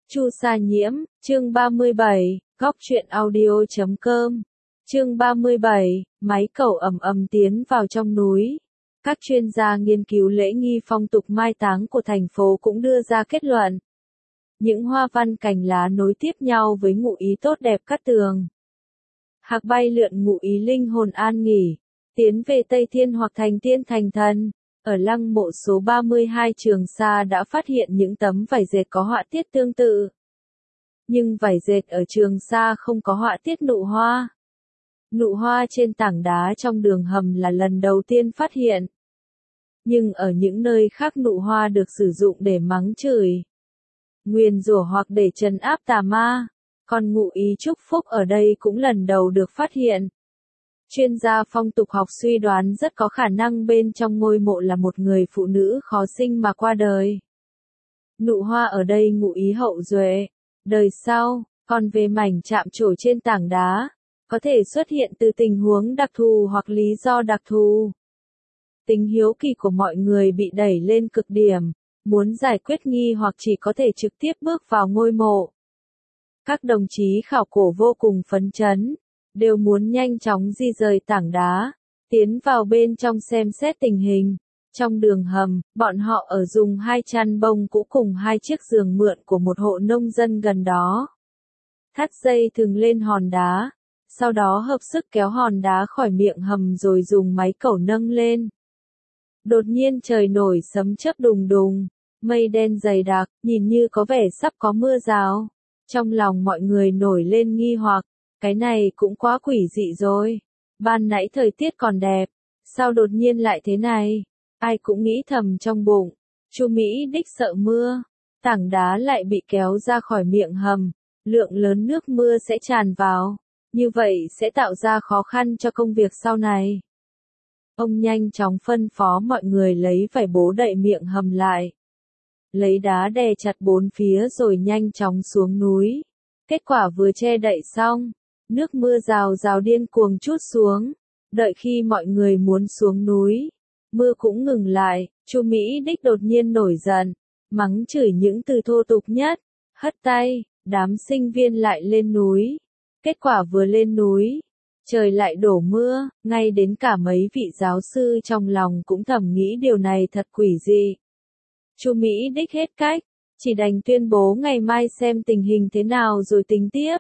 Chu Sa Nhiễm, chương 37, góc truyện audio.com. Chương 37, máy cầu ầm ầm tiến vào trong núi. Các chuyên gia nghiên cứu lễ nghi phong tục mai táng của thành phố cũng đưa ra kết luận. Những hoa văn cành lá nối tiếp nhau với ngụ ý tốt đẹp cát tường. Hạc bay lượn ngụ ý linh hồn an nghỉ, tiến về Tây Thiên hoặc thành tiên thành thần. Ở lăng mộ số 32 Trường Sa đã phát hiện những tấm vải dệt có họa tiết tương tự. Nhưng vải dệt ở Trường Sa không có họa tiết nụ hoa. Nụ hoa trên tảng đá trong đường hầm là lần đầu tiên phát hiện. Nhưng ở những nơi khác nụ hoa được sử dụng để mắng chửi, nguyền rủa hoặc để trấn áp tà ma. Còn ngụ ý chúc phúc ở đây cũng lần đầu được phát hiện. Chuyên gia phong tục học suy đoán rất có khả năng bên trong ngôi mộ là một người phụ nữ khó sinh mà qua đời. Nụ hoa ở đây ngụ ý hậu duệ, đời sau. Còn về mảnh chạm trổ trên tảng đá, có thể xuất hiện từ tình huống đặc thù hoặc lý do đặc thù. Tính hiếu kỳ của mọi người bị đẩy lên cực điểm, muốn giải quyết nghi hoặc chỉ có thể trực tiếp bước vào ngôi mộ. Các đồng chí khảo cổ vô cùng phấn chấn, đều muốn nhanh chóng di rời tảng đá, tiến vào bên trong xem xét tình hình. Trong đường hầm, bọn họ ở dùng 2 chăn bông cũ cùng 2 chiếc giường mượn của một hộ nông dân gần đó. Thắt dây thừng lên hòn đá, sau đó hợp sức kéo hòn đá khỏi miệng hầm rồi dùng máy cẩu nâng lên. Đột nhiên trời nổi sấm chớp đùng đùng, mây đen dày đặc, nhìn như có vẻ sắp có mưa rào. Trong lòng mọi người nổi lên nghi hoặc, cái này cũng quá quỷ dị rồi. Ban nãy thời tiết còn đẹp, sao đột nhiên lại thế này? Ai cũng nghĩ thầm trong bụng, Chu Mỹ Đích sợ mưa, tảng đá lại bị kéo ra khỏi miệng hầm, lượng lớn nước mưa sẽ tràn vào, như vậy sẽ tạo ra khó khăn cho công việc sau này. Ông nhanh chóng phân phó mọi người lấy vải bố đậy miệng hầm lại, lấy đá đè chặt bốn phía rồi nhanh chóng xuống núi. Kết quả vừa che đậy xong, nước mưa rào rào điên cuồng trút xuống. Đợi khi mọi người muốn xuống núi, mưa cũng ngừng lại. Chu Mỹ Đích đột nhiên nổi giận, mắng chửi những từ thô tục nhất, hất tay, đám sinh viên lại lên núi. Kết quả vừa lên núi, trời lại đổ mưa, ngay đến cả mấy vị giáo sư trong lòng cũng thầm nghĩ điều này thật quỷ dị. Chu Mỹ Đích hết cách, chỉ đành tuyên bố ngày mai xem tình hình thế nào rồi tính tiếp.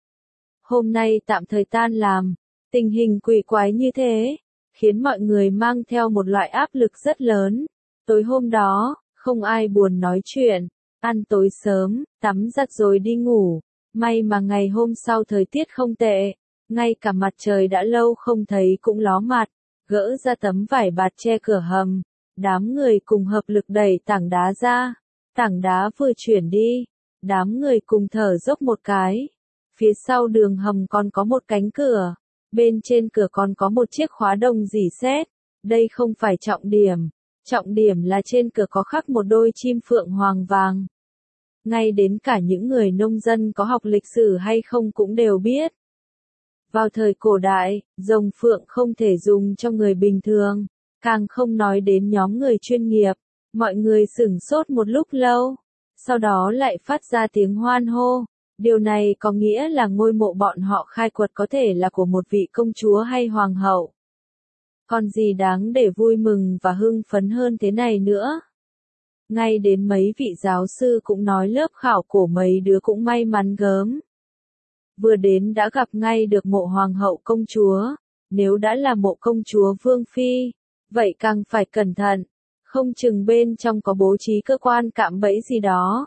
Hôm nay tạm thời tan làm, tình hình quỷ quái như thế, khiến mọi người mang theo một loại áp lực rất lớn. Tối hôm đó, không ai buồn nói chuyện, ăn tối sớm, tắm giặt rồi đi ngủ. May mà ngày hôm sau thời tiết không tệ, ngay cả mặt trời đã lâu không thấy cũng ló mặt, gỡ ra tấm vải bạt che cửa hầm. Đám người cùng hợp lực đẩy tảng đá ra. Tảng đá vừa chuyển đi, đám người cùng thở dốc một cái. Phía sau đường hầm còn có một cánh cửa, bên trên cửa còn có một chiếc khóa đồng rỉ sét. Đây không phải trọng điểm là trên cửa có khắc một đôi chim phượng hoàng vàng. Ngay đến cả những người nông dân có học lịch sử hay không cũng đều biết. Vào thời cổ đại, rồng phượng không thể dùng cho người bình thường, càng không nói đến nhóm người chuyên nghiệp. Mọi người sửng sốt một lúc lâu, sau đó lại phát ra tiếng hoan hô. Điều này có nghĩa là ngôi mộ bọn họ khai quật có thể là của một vị công chúa hay hoàng hậu. Còn gì đáng để vui mừng và hưng phấn hơn thế này nữa? Ngay đến mấy vị giáo sư cũng nói lớp khảo cổ mấy đứa cũng may mắn gớm. Vừa đến đã gặp ngay được mộ hoàng hậu công chúa, nếu đã là mộ công chúa vương phi, vậy càng phải cẩn thận. Không chừng bên trong có bố trí cơ quan cạm bẫy gì đó.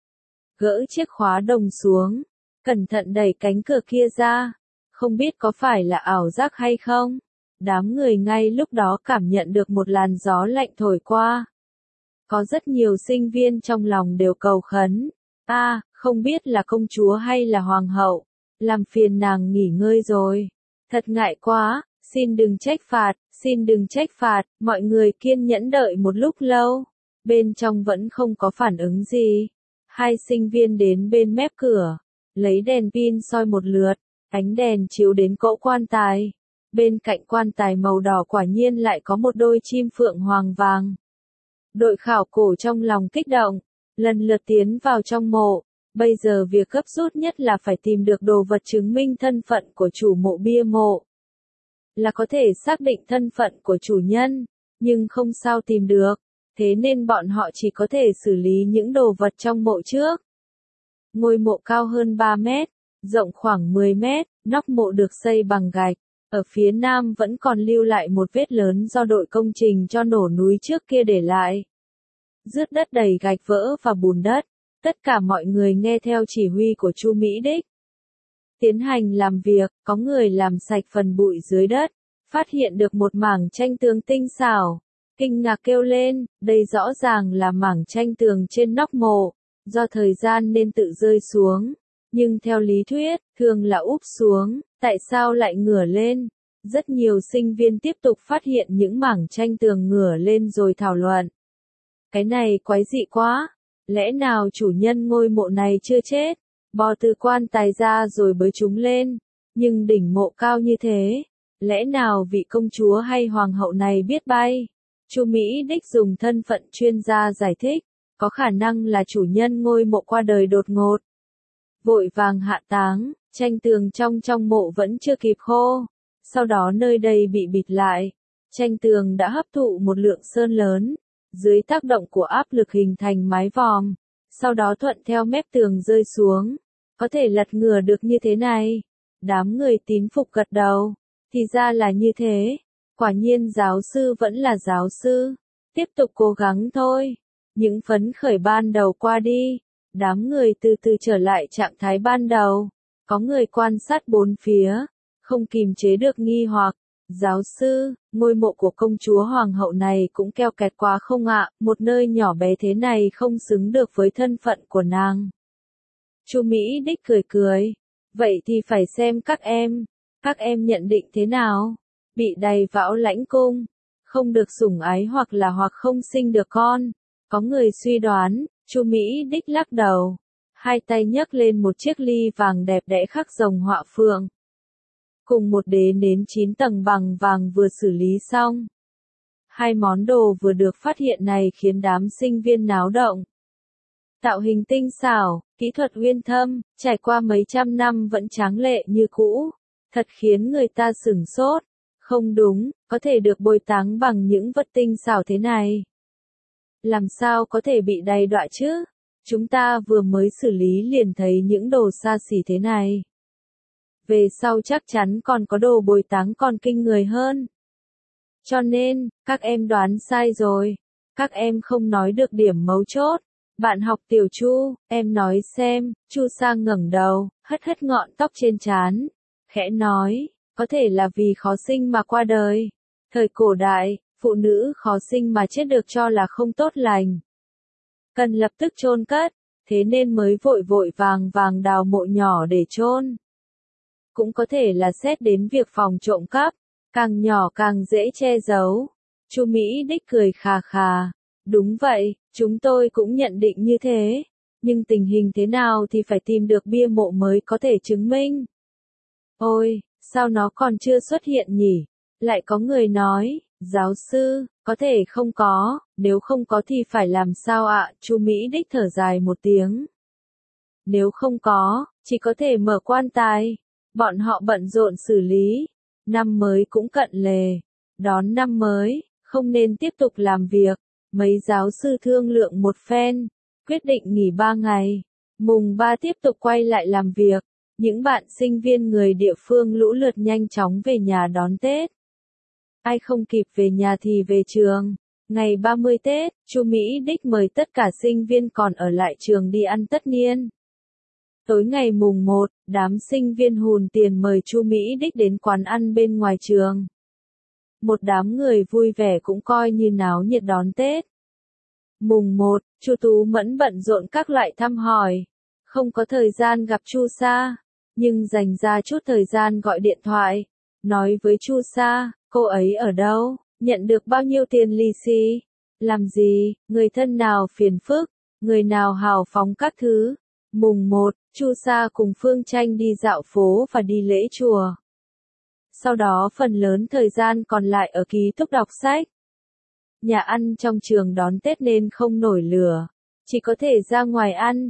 Gỡ chiếc khóa đồng xuống, cẩn thận đẩy cánh cửa kia ra, không biết có phải là ảo giác hay không. Đám người ngay lúc đó cảm nhận được một làn gió lạnh thổi qua. Có rất nhiều sinh viên trong lòng đều cầu khấn. Không biết là công chúa hay là hoàng hậu, làm phiền nàng nghỉ ngơi rồi. Thật ngại quá, xin đừng trách phạt, mọi người kiên nhẫn đợi một lúc lâu. Bên trong vẫn không có phản ứng gì. Hai sinh viên đến bên mép cửa, lấy đèn pin soi một lượt, ánh đèn chiếu đến cỗ quan tài. Bên cạnh quan tài màu đỏ quả nhiên lại có một đôi chim phượng hoàng vàng. Đội khảo cổ trong lòng kích động, lần lượt tiến vào trong mộ, Bây giờ việc gấp rút nhất là phải tìm được đồ vật chứng minh thân phận của chủ mộ bia mộ. Là có thể xác định thân phận của chủ nhân, nhưng không sao tìm được, thế nên bọn họ chỉ có thể xử lý những đồ vật trong mộ trước. Ngôi mộ cao hơn 3 mét, rộng khoảng 10 mét, nóc mộ được xây bằng gạch. Ở phía nam vẫn còn lưu lại một vết lớn do đội công trình cho nổ núi trước kia để lại. Rước đất đầy gạch vỡ và bùn đất, tất cả mọi người nghe theo chỉ huy của Chu Mỹ Đích. Tiến hành làm việc, có người làm sạch phần bụi dưới đất, phát hiện được một mảng tranh tường tinh xảo. Kinh ngạc kêu lên, đây rõ ràng là mảng tranh tường trên nóc mộ, do thời gian nên tự rơi xuống. Nhưng theo lý thuyết, thường là úp xuống, tại sao lại ngửa lên? Rất nhiều sinh viên tiếp tục phát hiện những mảng tranh tường ngửa lên rồi thảo luận. Cái này quái dị quá, lẽ nào chủ nhân ngôi mộ này chưa chết? Bò từ quan tài ra rồi bới chúng lên, nhưng đỉnh mộ cao như thế, lẽ nào vị công chúa hay hoàng hậu này biết bay? Chu Mỹ Đích dùng thân phận chuyên gia giải thích, có khả năng là chủ nhân ngôi mộ qua đời đột ngột. Vội vàng hạ táng, tranh tường trong mộ vẫn chưa kịp khô, sau đó nơi đây bị bịt lại, tranh tường đã hấp thụ một lượng sơn lớn, dưới tác động của áp lực hình thành mái vòm, sau đó thuận theo mép tường rơi xuống, có thể lật ngửa được như thế này. Đám người tín phục gật đầu, thì ra là như thế, quả nhiên giáo sư vẫn là giáo sư, tiếp tục cố gắng thôi. Những phấn khởi ban đầu qua đi, đám người từ từ trở lại trạng thái ban đầu, có người quan sát bốn phía, không kìm chế được nghi hoặc, giáo sư, ngôi mộ của công chúa hoàng hậu này cũng keo kẹt quá không ạ, một nơi nhỏ bé thế này không xứng được với thân phận của nàng. Chu Mỹ Đích cười cười, vậy thì phải xem các em nhận định thế nào, bị đầy vão lãnh cung, không được sủng ái hoặc không sinh được con. Có người suy đoán, Chu Mỹ Đích lắc đầu, hai tay nhấc lên một chiếc ly vàng đẹp đẽ khắc rồng họa phượng. Cùng một đế nến 9 tầng bằng vàng vừa xử lý xong. Hai món đồ vừa được phát hiện này khiến đám sinh viên náo động. Tạo hình tinh xảo, kỹ thuật uyên thâm, trải qua mấy trăm năm vẫn tráng lệ như cũ, thật khiến người ta sửng sốt. Không đúng, có thể được bồi táng bằng những vật tinh xảo thế này. Làm sao có thể bị đầy đọa chứ? Chúng ta vừa mới xử lý liền thấy những đồ xa xỉ thế này. Về sau chắc chắn còn có đồ bồi táng còn kinh người hơn. Cho nên, các em đoán sai rồi. Các em không nói được điểm mấu chốt. Bạn học Tiểu Chu, em nói xem. Chu Sang ngẩng đầu, hất hất ngọn tóc trên trán, khẽ nói, có thể là vì khó sinh mà qua đời. Thời cổ đại, phụ nữ khó sinh mà chết được cho là không tốt lành, cần lập tức chôn cất, thế nên mới vội vội vàng đào mộ nhỏ để chôn. Cũng có thể là xét đến việc phòng trộm cắp, càng nhỏ càng dễ che giấu. Chu Mỹ Đích cười khà khà, đúng vậy, chúng tôi cũng nhận định như thế, nhưng tình hình thế nào thì phải tìm được bia mộ mới có thể chứng minh. Ôi, sao nó còn chưa xuất hiện nhỉ? Lại có người nói, giáo sư, có thể không có, nếu không có thì phải làm sao ạ? Chu Mỹ Đích thở dài một tiếng. Nếu không có, chỉ có thể mở quan tài. Bọn họ bận rộn xử lý. Năm mới cũng cận lề. Đón năm mới, không nên tiếp tục làm việc. Mấy giáo sư thương lượng một phen, quyết định nghỉ 3 ngày. Mùng 3 tiếp tục quay lại làm việc. Những bạn sinh viên người địa phương lũ lượt nhanh chóng về nhà đón Tết. Ai không kịp về nhà thì về trường. Ngày 30 Tết, Chu Mỹ Đích mời tất cả sinh viên còn ở lại trường đi ăn tất niên. Tối ngày mùng 1, đám sinh viên hùn tiền mời Chu Mỹ Đích đến quán ăn bên ngoài trường. Một đám người vui vẻ cũng coi như náo nhiệt đón Tết. Mùng 1, Chu Tú Mẫn bận rộn các loại thăm hỏi. Không có thời gian gặp Chu Sa, nhưng dành ra chút thời gian gọi điện thoại, nói với Chu Sa, cô ấy ở đâu, nhận được bao nhiêu tiền lì xì, làm gì, người thân nào phiền phức, người nào hào phóng các thứ. Mùng 1, Chu Sa cùng Phương Tranh đi dạo phố và đi lễ chùa. Sau đó phần lớn thời gian còn lại ở ký túc đọc sách. Nhà ăn trong trường đón Tết nên không nổi lửa, chỉ có thể ra ngoài ăn.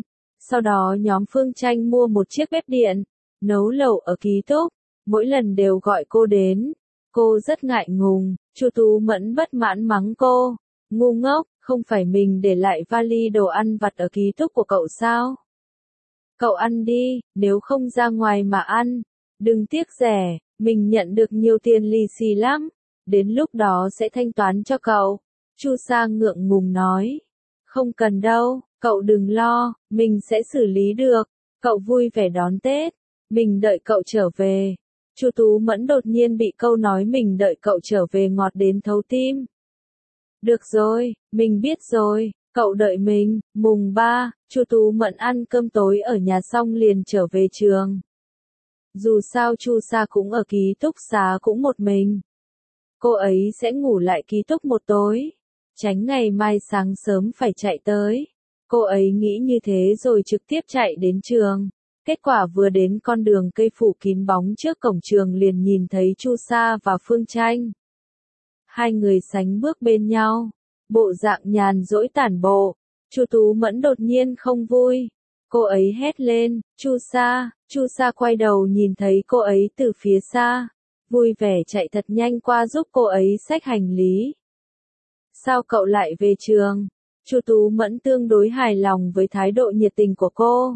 Sau đó nhóm Phương Tranh mua một chiếc bếp điện, nấu lẩu ở ký túc, mỗi lần đều gọi cô đến. Cô rất ngại ngùng, Chu Tú Mẫn bất mãn mắng cô, ngu ngốc, không phải mình để lại vali đồ ăn vặt ở ký túc của cậu sao? Cậu ăn đi, nếu không ra ngoài mà ăn, đừng tiếc rẻ, mình nhận được nhiều tiền lì xì lắm, đến lúc đó sẽ thanh toán cho cậu. Chu Sa ngượng ngùng nói, không cần đâu, cậu đừng lo, mình sẽ xử lý được, cậu vui vẻ đón Tết, mình đợi cậu trở về. Chu Tú Mẫn đột nhiên bị câu nói mình đợi cậu trở về ngọt đến thấu tim. Được rồi, mình biết rồi, cậu đợi mình. Mùng 3, Chu Tú Mẫn ăn cơm tối ở nhà xong liền trở về trường. Dù sao Chu Sa cũng ở ký túc xá cũng một mình. Cô ấy sẽ ngủ lại ký túc một tối, tránh ngày mai sáng sớm phải chạy tới. Cô ấy nghĩ như thế rồi trực tiếp chạy đến trường. Kết quả vừa đến con đường cây phủ kín bóng trước cổng trường liền nhìn thấy Chu Sa và Phương Tranh. Hai người sánh bước bên nhau, bộ dạng nhàn rỗi tản bộ. Chu Tú Mẫn đột nhiên không vui. Cô ấy hét lên, Chu Sa quay đầu nhìn thấy cô ấy từ phía xa, vui vẻ chạy thật nhanh qua giúp cô ấy xách hành lý. Sao cậu lại về trường? Chu Tú Mẫn tương đối hài lòng với thái độ nhiệt tình của cô.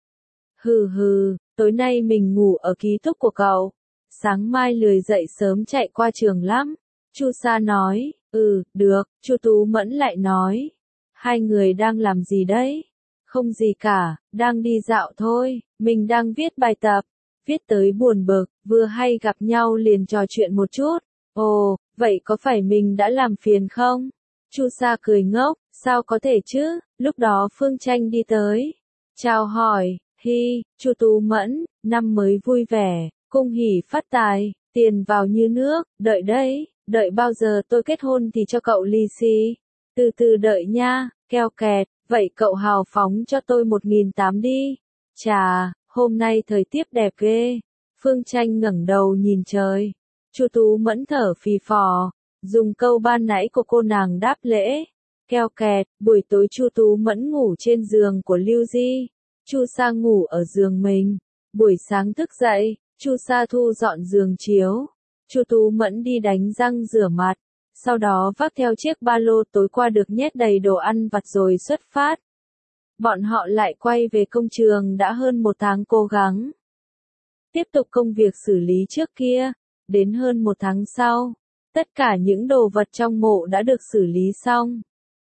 Hừ, tối nay mình ngủ ở ký túc của cậu. Sáng mai lười dậy sớm chạy qua trường lắm. Chu Sa nói, được, Chu Tú Mẫn lại nói. Hai người đang làm gì đấy? Không gì cả, đang đi dạo thôi, mình đang viết bài tập. Viết tới buồn bực, vừa hay gặp nhau liền trò chuyện một chút. Ồ, vậy có phải mình đã làm phiền không? Chu Sa cười ngốc, sao có thể chứ? Lúc đó Phương Tranh đi tới. Chào hỏi. Chu Tú Mẫn, năm mới vui vẻ, cung hỉ phát tài, tiền vào như nước, đợi đấy, đợi bao giờ tôi kết hôn thì cho cậu lì xì. Từ từ đợi nha, keo kẹt, vậy cậu hào phóng cho tôi 1.800 đi. Chà, hôm nay thời tiết đẹp ghê. Phương Tranh ngẩng đầu nhìn trời. Chu Tú Mẫn thở phì phò, dùng câu ban nãy của cô nàng đáp lễ. Keo kẹt, buổi tối Chu Tú Mẫn ngủ trên giường của Lưu Di. Chu Sa ngủ ở giường mình. Buổi sáng thức dậy, Chu Sa thu dọn giường chiếu. Chu Tú Mẫn đi đánh răng rửa mặt, sau đó vác theo chiếc ba lô tối qua được nhét đầy đồ ăn vặt rồi xuất phát. Bọn họ lại quay về công trường đã hơn một tháng cố gắng. Tiếp tục công việc xử lý trước kia, đến hơn một tháng sau, tất cả những đồ vật trong mộ đã được xử lý xong.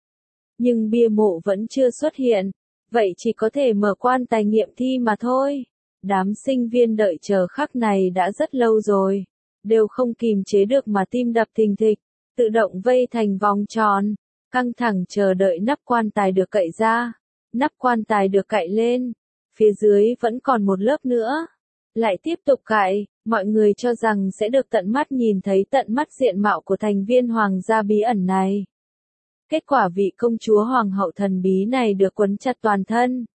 Nhưng bia mộ vẫn chưa xuất hiện. Vậy chỉ có thể mở quan tài nghiệm thi mà thôi. Đám sinh viên đợi chờ khắc này đã rất lâu rồi. Đều không kìm chế được mà tim đập thình thịch. Tự động vây thành vòng tròn. Căng thẳng chờ đợi nắp quan tài được cậy ra. Nắp quan tài được cậy lên. Phía dưới vẫn còn một lớp nữa. Lại tiếp tục cậy. Mọi người cho rằng sẽ được tận mắt nhìn thấy tận mắt diện mạo của thành viên hoàng gia bí ẩn này. Kết quả vị công chúa hoàng hậu thần bí này được quấn chặt toàn thân.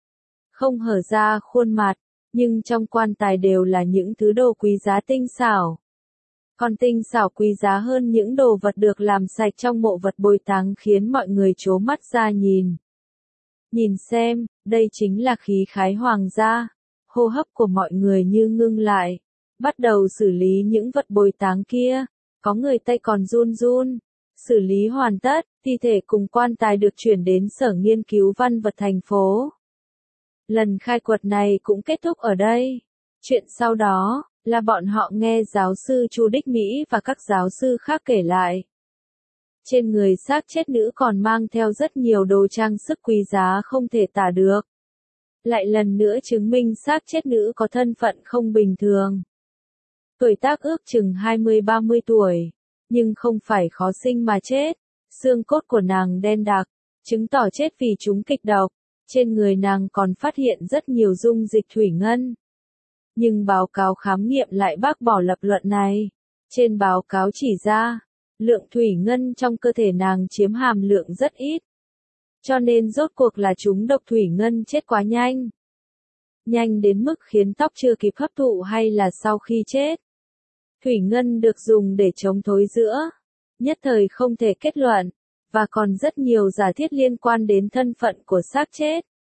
Không hở ra khuôn mặt, nhưng trong quan tài đều là những thứ đồ quý giá tinh xảo. Còn tinh xảo quý giá hơn những đồ vật được làm sạch trong mộ vật bồi táng khiến mọi người trố mắt ra nhìn. Nhìn xem, đây chính là khí khái hoàng gia. Hô hấp của mọi người như ngưng lại. Bắt đầu xử lý những vật bồi táng kia. Có người tay còn run run. Xử lý hoàn tất, thi thể cùng quan tài được chuyển đến Sở Nghiên cứu Văn vật thành phố. Lần khai quật này cũng kết thúc ở đây. Chuyện sau đó, là bọn họ nghe giáo sư Chu Đích Mỹ và các giáo sư khác kể lại. Trên người xác chết nữ còn mang theo rất nhiều đồ trang sức quý giá không thể tả được. Lại lần nữa chứng minh xác chết nữ có thân phận không bình thường. Tuổi tác ước chừng 20-30 tuổi. Nhưng không phải khó sinh mà chết. Xương cốt của nàng đen đặc, chứng tỏ chết vì trúng kịch độc. Trên người nàng còn phát hiện rất nhiều dung dịch thủy ngân. Nhưng báo cáo khám nghiệm lại bác bỏ lập luận này. Trên báo cáo chỉ ra, lượng thủy ngân trong cơ thể nàng chiếm hàm lượng rất ít. Cho nên rốt cuộc là trúng độc thủy ngân chết quá nhanh. Nhanh đến mức khiến tóc chưa kịp hấp thụ hay là sau khi chết. Thủy ngân được dùng để chống thối rữa. Nhất thời không thể kết luận. Và còn rất nhiều giả thiết liên quan đến thân phận của xác chết.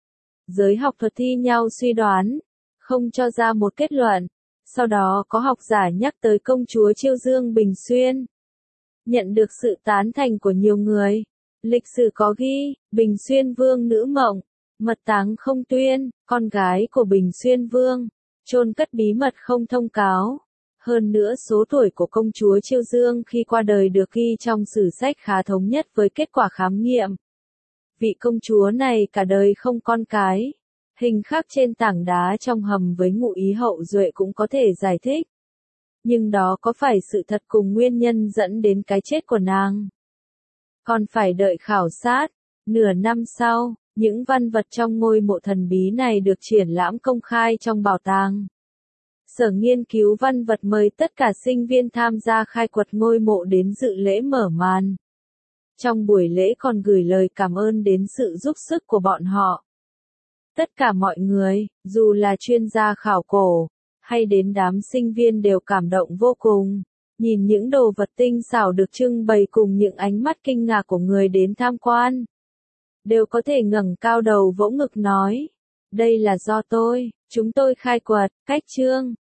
Giới học thuật thi nhau suy đoán, không cho ra một kết luận. Sau đó có học giả nhắc tới công chúa Chiêu Dương Bình Xuyên. Nhận được sự tán thành của nhiều người. Lịch sử có ghi, Bình Xuyên Vương Nữ Mộng, mật táng không tuyên, con gái của Bình Xuyên Vương, chôn cất bí mật không thông cáo. Hơn nữa số tuổi của công chúa Chiêu Dương khi qua đời được ghi trong sử sách khá thống nhất với kết quả khám nghiệm. Vị công chúa này cả đời không con cái. Hình khắc trên tảng đá trong hầm với ngụ ý hậu duệ cũng có thể giải thích. Nhưng đó có phải sự thật cùng nguyên nhân dẫn đến cái chết của nàng? Còn phải đợi khảo sát. Nửa năm sau, những văn vật trong ngôi mộ thần bí này được triển lãm công khai trong bảo tàng. Sở Nghiên cứu Văn vật mời tất cả sinh viên tham gia khai quật ngôi mộ đến dự lễ mở màn. Trong buổi lễ còn gửi lời cảm ơn đến sự giúp sức của bọn họ. Tất cả mọi người, dù là chuyên gia khảo cổ, hay đến đám sinh viên đều cảm động vô cùng. Nhìn những đồ vật tinh xảo được trưng bày cùng những ánh mắt kinh ngạc của người đến tham quan. Đều có thể ngẩng cao đầu vỗ ngực nói. Đây là do chúng tôi khai quật, cách chương.